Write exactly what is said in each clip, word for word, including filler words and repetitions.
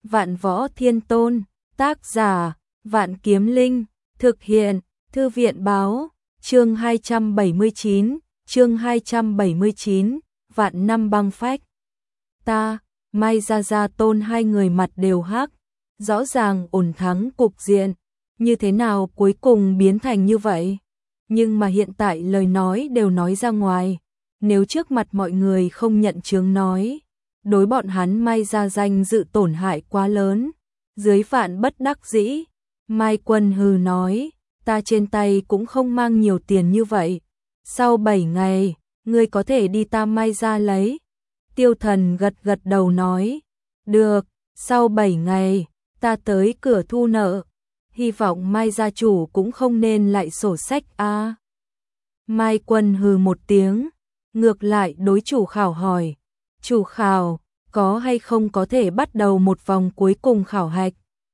Vạn Võ Thiên Tôn, tác giả, Vạn Kiếm Linh, thực hiện, Thư viện báo, chương hai trăm bảy mươi chín, chương hai trăm bảy mươi chín, Vạn Năm Băng Phách. Ta, Mai Gia Gia Tôn hai người mặt đều hắc, rõ ràng ổn thắng cục diện, như thế nào cuối cùng biến thành như vậy? Nhưng mà hiện tại lời nói đều nói ra ngoài, nếu trước mặt mọi người không nhận chướng nói, đối bọn hắn Mai Gia danh dự tổn hại quá lớn. Dưới vạn bất đắc dĩ, Mai Quân hừ nói, ta trên tay cũng không mang nhiều tiền như vậy. Sau bảy ngày, ngươi có thể đi ta Mai Gia lấy. Tiêu Thần gật gật đầu nói, được, sau bảy ngày, ta tới cửa thu nợ. Hy vọng Mai Gia chủ cũng không nên lại sổ sách a. À. Mai Quân hừ một tiếng, ngược lại đối chủ khảo hỏi, chủ khảo, có hay không có thể bắt đầu một vòng cuối cùng khảo hạch?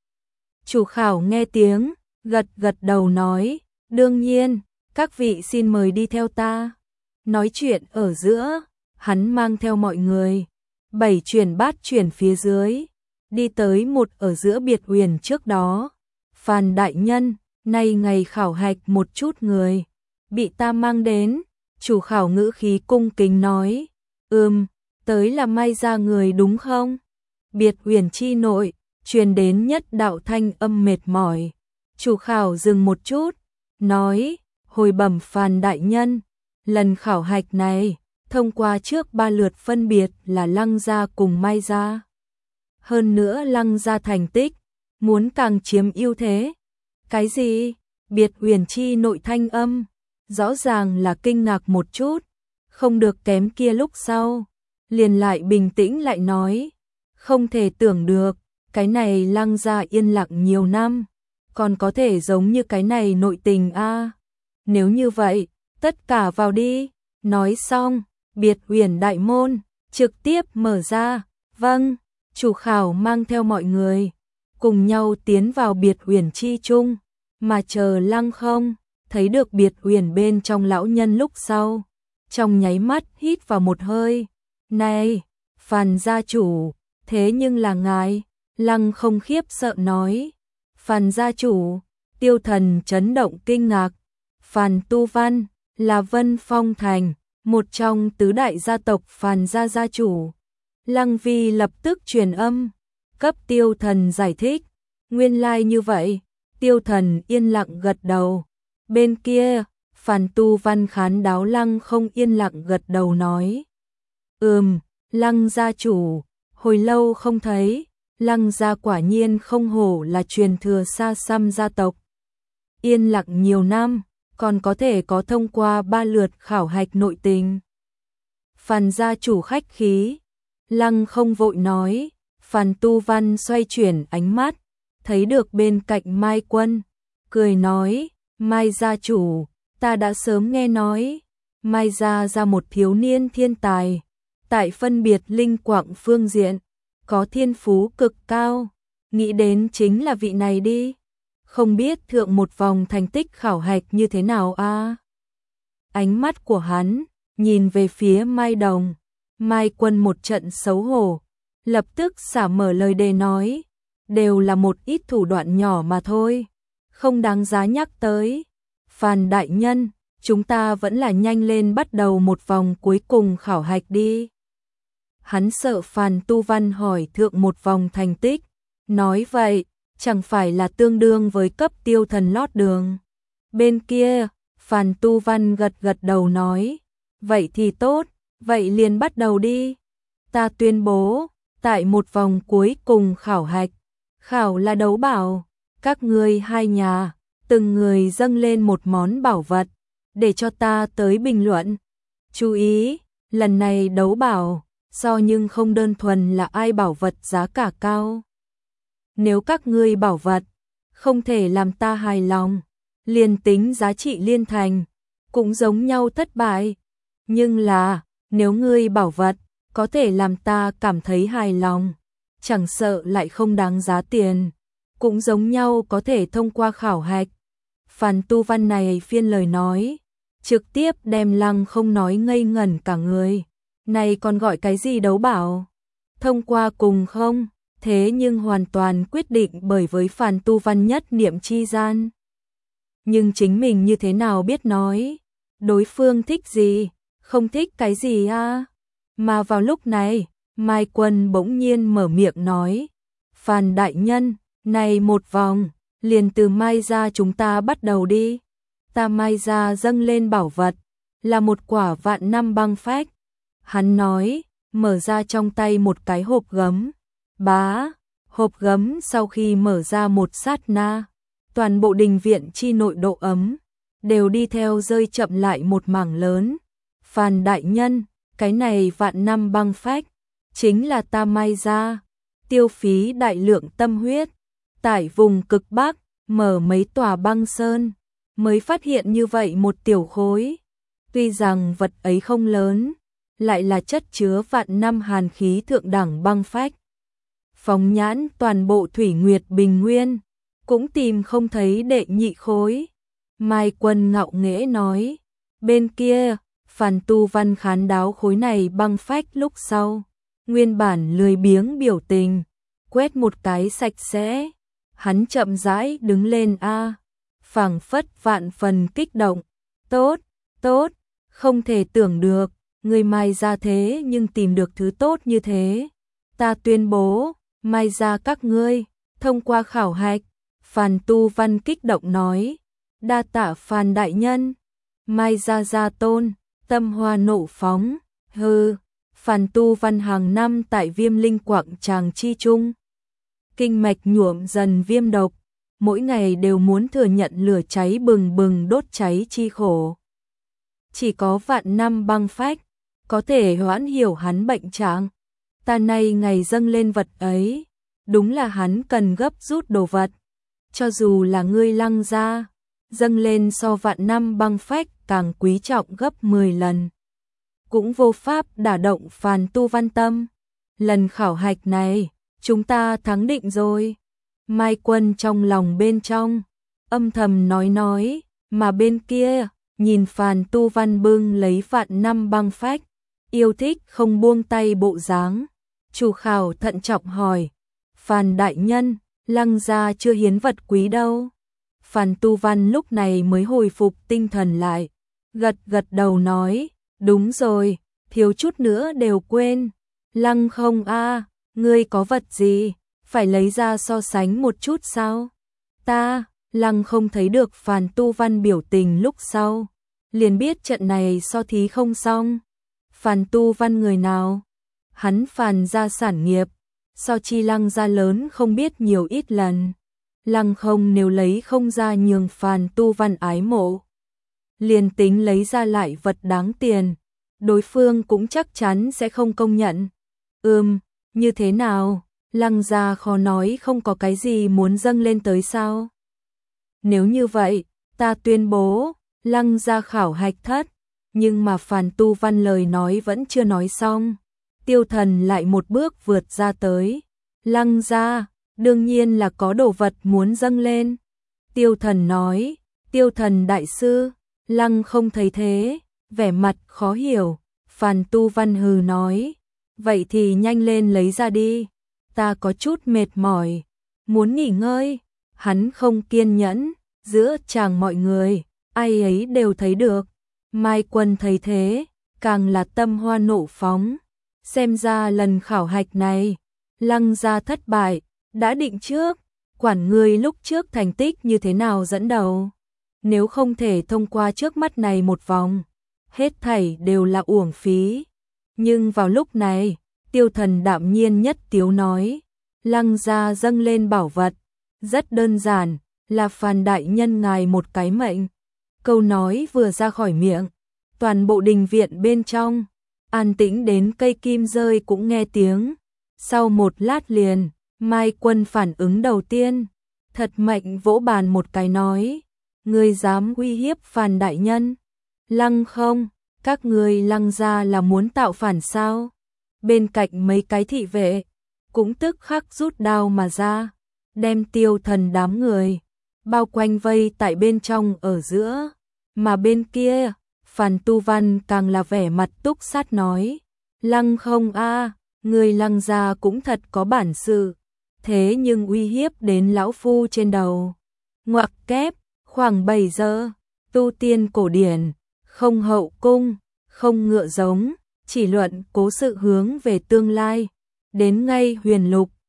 Chủ khảo nghe tiếng, gật gật đầu nói, đương nhiên, các vị xin mời đi theo ta. Nói chuyện ở giữa, hắn mang theo mọi người, bảy chuyển bát chuyển phía dưới, đi tới một ở giữa biệt huyền trước đó. Phan đại nhân, nay ngày khảo hạch một chút người, bị ta mang đến. Chủ khảo ngữ khí cung kính nói, ừm, tới là Mai Gia người đúng không? Biệt huyền chi nội, truyền đến nhất đạo thanh âm mệt mỏi. Chủ khảo dừng một chút, nói, hồi bẩm Phan đại nhân, lần khảo hạch này, thông qua trước ba lượt phân biệt là Lăng Gia cùng Mai Gia. Hơn nữa Lăng Gia thành tích, muốn càng chiếm ưu thế. Cái gì? Biệt huyền chi nội thanh âm, rõ ràng là kinh ngạc một chút, không được kém kia lúc sau. Liền lại bình tĩnh lại nói, không thể tưởng được, cái này Lăng Gia yên lặng nhiều năm, còn có thể giống như cái này nội tình a. À. Nếu như vậy, tất cả vào đi. Nói xong, biệt huyền đại môn trực tiếp mở ra. Vâng, chủ khảo mang theo mọi người cùng nhau tiến vào biệt huyền chi chung, mà chờ Lăng Không thấy được biệt huyền bên trong lão nhân lúc sau, trong nháy mắt hít vào một hơi. Này, Phan gia chủ, thế nhưng là ngài? Lăng Không khiếp sợ nói. Phan gia chủ? Tiêu Thần chấn động kinh ngạc. Phan Tu Văn là Vân Phong Thành, một trong tứ đại gia tộc Phan gia gia chủ. Lăng Vi lập tức truyền âm, cấp Tiêu Thần giải thích. Nguyên lai like như vậy. Tiêu Thần yên lặng gật đầu. Bên kia, Phan Tu Văn khán đáo Lăng Không yên lặng gật đầu nói, ừm, Lăng gia chủ, hồi lâu không thấy, Lăng gia quả nhiên không hổ là truyền thừa xa xăm gia tộc. Yên lặng nhiều năm, còn có thể có thông qua ba lượt khảo hạch nội tình. Phan gia chủ khách khí, Lăng Không vội nói. Phan Tu Văn xoay chuyển ánh mắt, thấy được bên cạnh Mai Quân, cười nói, Mai gia chủ, ta đã sớm nghe nói, Mai gia ra một thiếu niên thiên tài, tại phân biệt linh quạng phương diện, có thiên phú cực cao, nghĩ đến chính là vị này đi, không biết thượng một vòng thành tích khảo hạch như thế nào a? À? Ánh mắt của hắn nhìn về phía Mai Đồng, Mai Quân một trận xấu hổ, lập tức xả mở lời đề nói, đều là một ít thủ đoạn nhỏ mà thôi, không đáng giá nhắc tới. Phan đại nhân, chúng ta vẫn là nhanh lên bắt đầu một vòng cuối cùng khảo hạch đi. Hắn sợ Phan Tu Văn hỏi thượng một vòng thành tích, nói vậy, chẳng phải là tương đương với cấp Tiêu Thần lót đường. Bên kia, Phan Tu Văn gật gật đầu nói, vậy thì tốt, vậy liền bắt đầu đi. Ta tuyên bố, tại một vòng cuối cùng khảo hạch, khảo là đấu bảo, các ngươi hai nhà, từng người dâng lên một món bảo vật, để cho ta tới bình luận. Chú ý, lần này đấu bảo, so nhưng không đơn thuần là ai bảo vật giá cả cao. Nếu các ngươi bảo vật, không thể làm ta hài lòng, liền tính giá trị liên thành, cũng giống nhau thất bại. Nhưng là, nếu ngươi bảo vật, có thể làm ta cảm thấy hài lòng, chẳng sợ lại không đáng giá tiền, cũng giống nhau có thể thông qua khảo hạch. Phan Tu Văn này phiên lời nói, trực tiếp đem Lăng Không nói ngây ngẩn cả người. Này còn gọi cái gì đấu bảo? Thông qua cùng không? thế nhưng hoàn toàn quyết định bởi với Phàn Tu Văn nhất niệm chi gian. Nhưng chính mình như thế nào biết nói, đối phương thích gì, không thích cái gì a? Mà vào lúc này, Mai Quân bỗng nhiên mở miệng nói, Phàn đại nhân, này một vòng, liền từ mai ra chúng ta bắt đầu đi. Ta mai ra dâng lên bảo vật, là một quả vạn năm băng phách. Hắn nói, mở ra trong tay một cái hộp gấm. Bá, hộp gấm sau khi mở ra một sát na, toàn bộ đình viện chi nội độ ấm, đều đi theo rơi chậm lại một mảng lớn. Phàn đại nhân, cái này vạn năm băng phách, chính là ta mai ra, tiêu phí đại lượng tâm huyết, tại vùng cực Bắc, mở mấy tòa băng sơn, mới phát hiện như vậy một tiểu khối. Tuy rằng vật ấy không lớn, lại là chất chứa vạn năm hàn khí thượng đẳng băng phách. Phóng nhãn toàn bộ Thủy Nguyệt Bình Nguyên, cũng tìm không thấy đệ nhị khối. Mai Quân ngạo nghễ nói, bên kia, Phàn Tu Văn khán đáo khối này băng phách lúc sau, nguyên bản lười biếng biểu tình, quét một cái sạch sẽ, hắn chậm rãi đứng lên a, phảng phất vạn phần kích động, tốt, tốt, không thể tưởng được, người mai ra thế nhưng tìm được thứ tốt như thế. Ta tuyên bố, mai ra các ngươi, thông qua khảo hạch. Phàn Tu Văn kích động nói, đa tạ Phàn đại nhân. Mai ra gia tôn, tâm hoa nộ phóng, hừ, Phàn Tu Văn hàng năm tại Viêm Linh Quảng Tràng chi trung, kinh mạch nhuộm dần viêm độc, mỗi ngày đều muốn thừa nhận lửa cháy bừng bừng đốt cháy chi khổ. Chỉ có vạn năm băng phách, có thể hoãn hiểu hắn bệnh trạng. Ta nay ngày dâng lên vật ấy, đúng là hắn cần gấp rút đồ vật. Cho dù là ngươi Lăng gia, dâng lên so vạn năm băng phách càng quý trọng gấp mười lần. Cũng vô pháp đả động Phàn Tu Văn tâm. Lần khảo hạch này, chúng ta thắng định rồi. Mai Quân trong lòng bên trong, âm thầm nói nói, mà bên kia, nhìn Phàn Tu Văn bưng lấy vạn năm băng phách, yêu thích không buông tay bộ dáng. Chủ khảo thận trọng hỏi, Phàn đại nhân, Lăng gia chưa hiến vật quý đâu. Phàn Tu Văn lúc này mới hồi phục tinh thần lại, gật gật đầu nói, đúng rồi, thiếu chút nữa đều quên. Lăng không a, ngươi có vật gì, phải lấy ra so sánh một chút sao? Ta, Lăng không thấy được Phàn Tu Văn biểu tình lúc sau, liền biết trận này so thí không xong. Phàn Tu Văn người nào? Hắn Phàn gia sản nghiệp, so chi Lăng gia lớn không biết nhiều ít lần. Lăng không nếu lấy không ra nhường Phàn Tu Văn ái mộ, liền tính lấy ra lại vật đáng tiền, đối phương cũng chắc chắn sẽ không công nhận. Ừm, như thế nào? Lăng gia khó nói không có cái gì muốn dâng lên tới sao? Nếu như vậy, ta tuyên bố, Lăng gia khảo hạch thất. Nhưng mà Phàn Tu Văn lời nói vẫn chưa nói xong. Tiêu Thần lại một bước vượt ra tới. Lăng gia, đương nhiên là có đồ vật muốn dâng lên. Tiêu Thần nói, Tiêu Thần đại sư, Lăng không thấy thế, vẻ mặt khó hiểu. Phàn Tu Văn hừ nói, vậy thì nhanh lên lấy ra đi, ta có chút mệt mỏi, muốn nghỉ ngơi. Hắn không kiên nhẫn, giữa chàng mọi người, ai ấy đều thấy được. Mai Quân thấy thế, càng là tâm hoa nộ phóng. Xem ra lần khảo hạch này, Lăng gia thất bại, đã định trước, quản ngươi lúc trước thành tích như thế nào dẫn đầu. Nếu không thể thông qua trước mắt này một vòng, hết thảy đều là uổng phí. Nhưng vào lúc này, Tiêu Thần đạm nhiên nhất tiếu nói, Lăng gia dâng lên bảo vật, rất đơn giản, là Phàn đại nhân ngài một cái mệnh. Câu nói vừa ra khỏi miệng, toàn bộ đình viện bên trong, an tĩnh đến cây kim rơi cũng nghe tiếng. Sau một lát liền, Mai Quân phản ứng đầu tiên, thật mạnh vỗ bàn một cái nói, ngươi dám uy hiếp Phàn đại nhân? Lăng không, các ngươi Lăng gia là muốn tạo phản sao? Bên cạnh mấy cái thị vệ, cũng tức khắc rút đao mà ra, đem Tiêu Thần đám người bao quanh vây tại bên trong ở giữa. Mà bên kia, Phàn Tu Văn càng là vẻ mặt túc sát nói, Lăng không a, người Lăng gia cũng thật có bản sự, thế nhưng uy hiếp đến lão phu trên đầu. Ngoặc kép, khoảng bảy giờ, tu tiên cổ điển, không hậu cung, không ngựa giống, chỉ luận cố sự hướng về tương lai. Đến ngay huyền lục,